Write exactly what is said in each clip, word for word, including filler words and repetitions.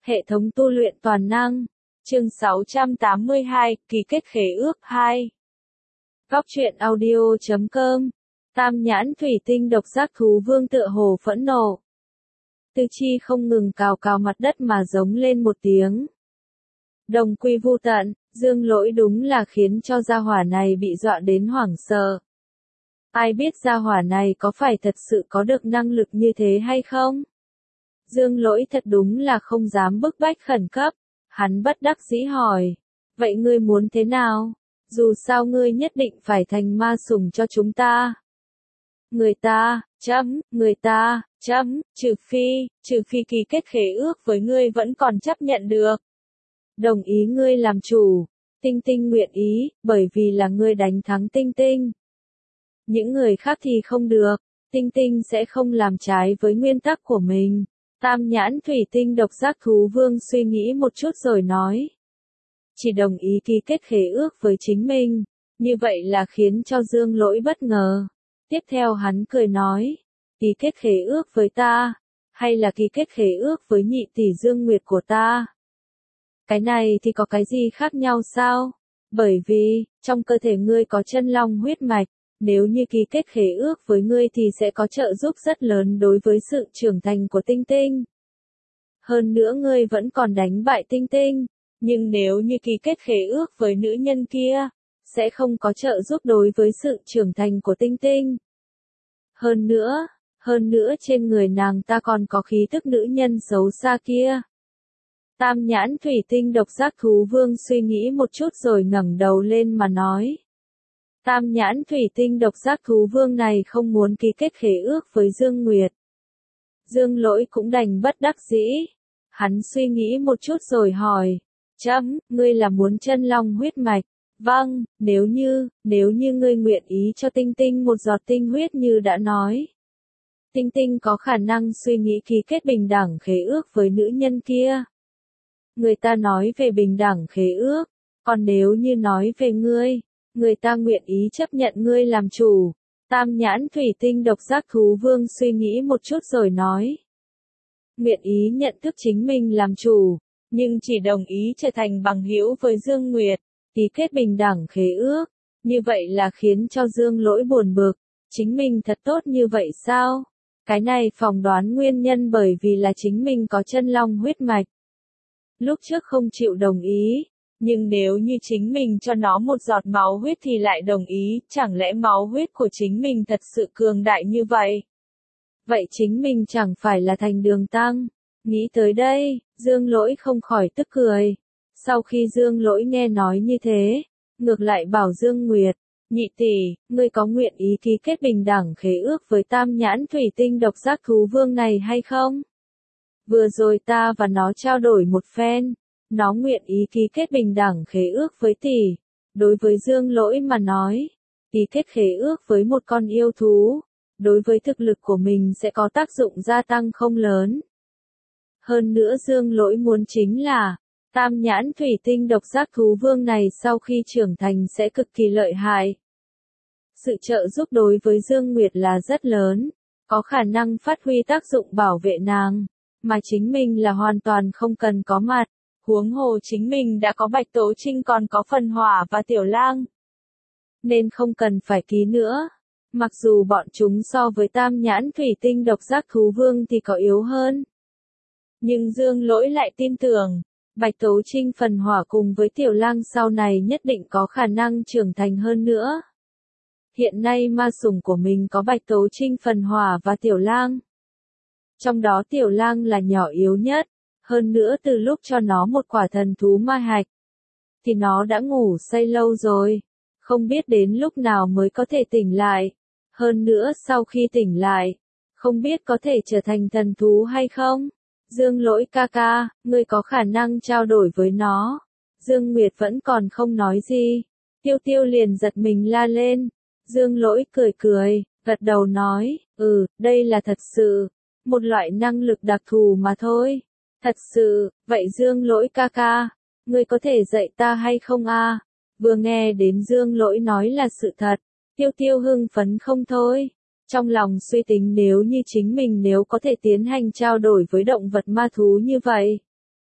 Hệ thống tu luyện toàn năng. Chương sáu trăm tám mươi hai, ký kết khế ước hai. Góc truyện audio chấm com. Tam nhãn thủy tinh độc giác thú vương tựa hồ phẫn nộ. Tư chi không ngừng cào cào mặt đất mà giống lên một tiếng. Đồng quy vu tận, Dương Lỗi đúng là khiến cho gia hỏa này bị dọa đến hoảng sợ. Ai biết gia hỏa này có phải thật sự có được năng lực như thế hay không? Dương Lỗi thật đúng là không dám bức bách khẩn cấp. Hắn bất đắc dĩ hỏi. Vậy ngươi muốn thế nào? Dù sao ngươi nhất định phải thành ma sủng cho chúng ta. Người ta, chấm, người ta, chấm, trừ phi, trừ phi ký kết khế ước với ngươi vẫn còn chấp nhận được. Đồng ý ngươi làm chủ. Tinh Tinh nguyện ý, bởi vì là ngươi đánh thắng Tinh Tinh. Những người khác thì không được. Tinh Tinh sẽ không làm trái với nguyên tắc của mình. Tam nhãn thủy tinh độc giác thú vương suy nghĩ một chút rồi nói. Chỉ đồng ý ký kết khế ước với chính mình. Như vậy là khiến cho Dương Lỗi bất ngờ. Tiếp theo hắn cười nói. Ký kết khế ước với ta. Hay là ký kết khế ước với nhị tỷ Dương Nguyệt của ta. Cái này thì có cái gì khác nhau sao? Bởi vì, trong cơ thể ngươi có chân long huyết mạch. Nếu như ký kết khế ước với ngươi thì sẽ có trợ giúp rất lớn đối với sự trưởng thành của Tinh Tinh. Hơn nữa ngươi vẫn còn đánh bại Tinh Tinh. Nhưng nếu như ký kết khế ước với nữ nhân kia, sẽ không có trợ giúp đối với sự trưởng thành của Tinh Tinh. Hơn nữa, hơn nữa trên người nàng ta còn có khí thức nữ nhân xấu xa kia. Tam nhãn thủy tinh độc giác thú vương suy nghĩ một chút rồi ngẩng đầu lên mà nói. Tam nhãn thủy tinh độc giác thú vương này không muốn ký kết khế ước với Dương Nguyệt. Dương Lỗi cũng đành bất đắc dĩ. Hắn suy nghĩ một chút rồi hỏi. Chấm, ngươi là muốn chân long huyết mạch. Vâng, nếu như, nếu như ngươi nguyện ý cho Tinh Tinh một giọt tinh huyết như đã nói. Tinh Tinh có khả năng suy nghĩ ký kết bình đẳng khế ước với nữ nhân kia. Người ta nói về bình đẳng khế ước, còn nếu như nói về ngươi, người ta nguyện ý chấp nhận ngươi làm chủ. Tam nhãn thủy tinh độc giác thú vương suy nghĩ một chút rồi nói. Nguyện ý nhận thức chính mình làm chủ, nhưng chỉ đồng ý trở thành bằng hữu với Dương Nguyệt, ký kết bình đẳng khế ước. Như vậy là khiến cho Dương Lỗi buồn bực. Chính mình thật tốt như vậy sao? Cái này phỏng đoán nguyên nhân bởi vì là chính mình có chân long huyết mạch. Lúc trước không chịu đồng ý. Nhưng nếu như chính mình cho nó một giọt máu huyết thì lại đồng ý, chẳng lẽ máu huyết của chính mình thật sự cường đại như vậy? Vậy chính mình chẳng phải là thành đường tăng. Nghĩ tới đây, Dương Lỗi không khỏi tức cười. Sau khi Dương Lỗi nghe nói như thế, ngược lại bảo Dương Nguyệt, nhị tỷ, ngươi có nguyện ý ký kết bình đẳng khế ước với tam nhãn thủy tinh độc giác thú vương này hay không? Vừa rồi ta và nó trao đổi một phen. Nó nguyện ý ký kết bình đẳng khế ước với tỷ. Đối với Dương Lỗi mà nói, ký kết khế ước với một con yêu thú, đối với thực lực của mình sẽ có tác dụng gia tăng không lớn. Hơn nữa Dương Lỗi muốn chính là, tam nhãn thủy tinh độc giác thú vương này sau khi trưởng thành sẽ cực kỳ lợi hại. Sự trợ giúp đối với Dương Nguyệt là rất lớn, có khả năng phát huy tác dụng bảo vệ nàng, mà chính mình là hoàn toàn không cần có mặt. Huống hồ chính mình đã có Bạch Tố Trinh còn có Phần Hỏa và Tiểu Lang. Nên không cần phải ký nữa. Mặc dù bọn chúng so với tam nhãn thủy tinh độc giác thú vương thì có yếu hơn. Nhưng Dương Lỗi lại tin tưởng, Bạch Tố Trinh Phần Hỏa cùng với Tiểu Lang sau này nhất định có khả năng trưởng thành hơn nữa. Hiện nay ma sủng của mình có Bạch Tố Trinh Phần Hỏa và Tiểu Lang. Trong đó Tiểu Lang là nhỏ yếu nhất. Hơn nữa từ lúc cho nó một quả thần thú ma hạch, thì nó đã ngủ say lâu rồi, không biết đến lúc nào mới có thể tỉnh lại. Hơn nữa sau khi tỉnh lại, không biết có thể trở thành thần thú hay không. Dương Lỗi ca ca, ngươi có khả năng trao đổi với nó. Dương Nguyệt vẫn còn không nói gì. Tiêu Tiêu liền giật mình la lên. Dương Lỗi cười cười, gật đầu nói, ừ, đây là thật sự, một loại năng lực đặc thù mà thôi. Thật sự, vậy Dương Lỗi ca ca, ngươi có thể dạy ta hay không a? Vừa nghe đến Dương Lỗi nói là sự thật, Tiêu Tiêu hưng phấn không thôi. Trong lòng suy tính nếu như chính mình nếu có thể tiến hành trao đổi với động vật ma thú như vậy,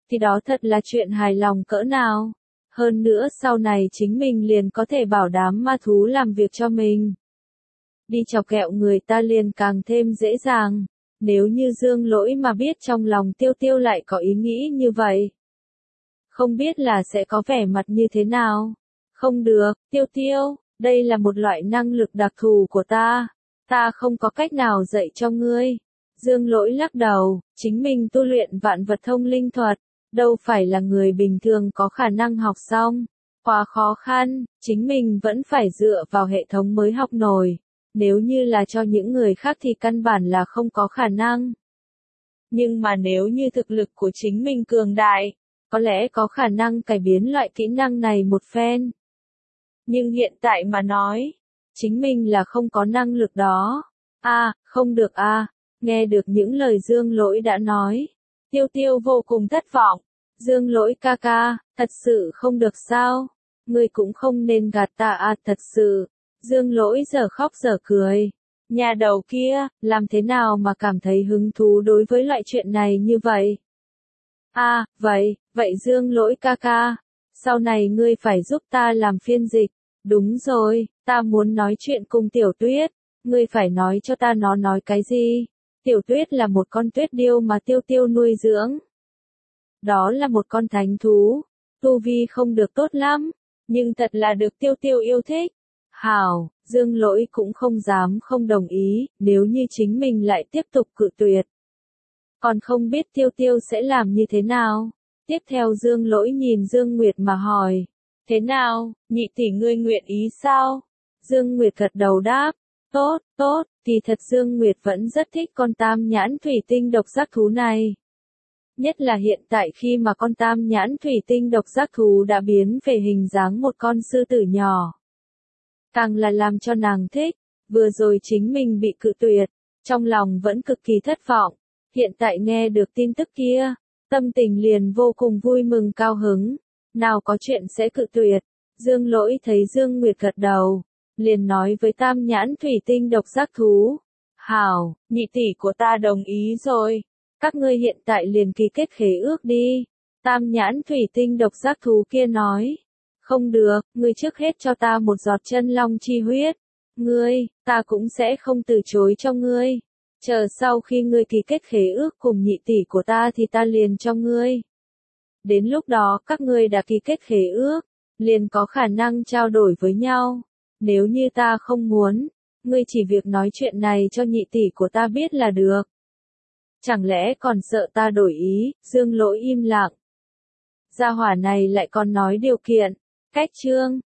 thì đó thật là chuyện hài lòng cỡ nào. Hơn nữa sau này chính mình liền có thể bảo đảm ma thú làm việc cho mình. Đi chọc ghẹo người ta liền càng thêm dễ dàng. Nếu như Dương Lỗi mà biết trong lòng Tiêu Tiêu lại có ý nghĩ như vậy, không biết là sẽ có vẻ mặt như thế nào. Không được, Tiêu Tiêu, đây là một loại năng lực đặc thù của ta. Ta không có cách nào dạy cho ngươi. Dương Lỗi lắc đầu, chính mình tu luyện vạn vật thông linh thuật, đâu phải là người bình thường có khả năng học xong. Quá khó khăn, chính mình vẫn phải dựa vào hệ thống mới học nổi. Nếu như là cho những người khác thì căn bản là không có khả năng. Nhưng mà nếu như thực lực của chính mình cường đại, có lẽ có khả năng cải biến loại kỹ năng này một phen. Nhưng hiện tại mà nói, chính mình là không có năng lực đó. A, à, không được a. À. Nghe được những lời Dương Lỗi đã nói, Tiêu Tiêu vô cùng thất vọng. Dương Lỗi ca ca, thật sự không được sao? Ngươi cũng không nên gạt ta à, thật sự. Dương Lỗi giờ khóc giờ cười. Nhà đầu kia, làm thế nào mà cảm thấy hứng thú đối với loại chuyện này như vậy? À, vậy, vậy Dương Lỗi ca ca, sau này ngươi phải giúp ta làm phiên dịch. Đúng rồi, ta muốn nói chuyện cùng Tiểu Tuyết, ngươi phải nói cho ta nó nói cái gì? Tiểu Tuyết là một con tuyết điêu mà Tiêu Tiêu nuôi dưỡng. Đó là một con thánh thú, tu vi không được tốt lắm, nhưng thật là được Tiêu Tiêu yêu thích. Hảo, Dương Lỗi cũng không dám không đồng ý, nếu như chính mình lại tiếp tục cự tuyệt. Còn không biết Tiêu Tiêu sẽ làm như thế nào? Tiếp theo Dương Lỗi nhìn Dương Nguyệt mà hỏi. Thế nào, nhị tỷ ngươi nguyện ý sao? Dương Nguyệt gật đầu đáp. Tốt, tốt, thì thật Dương Nguyệt vẫn rất thích con tam nhãn thủy tinh độc giác thú này. Nhất là hiện tại khi mà con tam nhãn thủy tinh độc giác thú đã biến về hình dáng một con sư tử nhỏ. Càng là làm cho nàng thích, vừa rồi chính mình bị cự tuyệt, trong lòng vẫn cực kỳ thất vọng. Hiện tại nghe được tin tức kia, tâm tình liền vô cùng vui mừng cao hứng. Nào có chuyện sẽ cự tuyệt. Dương Lỗi thấy Dương Nguyệt gật đầu, liền nói với tam nhãn thủy tinh độc giác thú. Hảo, nhị tỷ của ta đồng ý rồi. Các ngươi hiện tại liền ký kết khế ước đi. Tam nhãn thủy tinh độc giác thú kia nói. Không được, ngươi trước hết cho ta một giọt chân long chi huyết. Ngươi, ta cũng sẽ không từ chối cho ngươi. Chờ sau khi ngươi ký kết khế ước cùng nhị tỷ của ta thì ta liền cho ngươi. Đến lúc đó các ngươi đã ký kết khế ước, liền có khả năng trao đổi với nhau. Nếu như ta không muốn, ngươi chỉ việc nói chuyện này cho nhị tỷ của ta biết là được. Chẳng lẽ còn sợ ta đổi ý? Dương Lỗi im lặng. Gia hỏa này lại còn nói điều kiện. Cách chương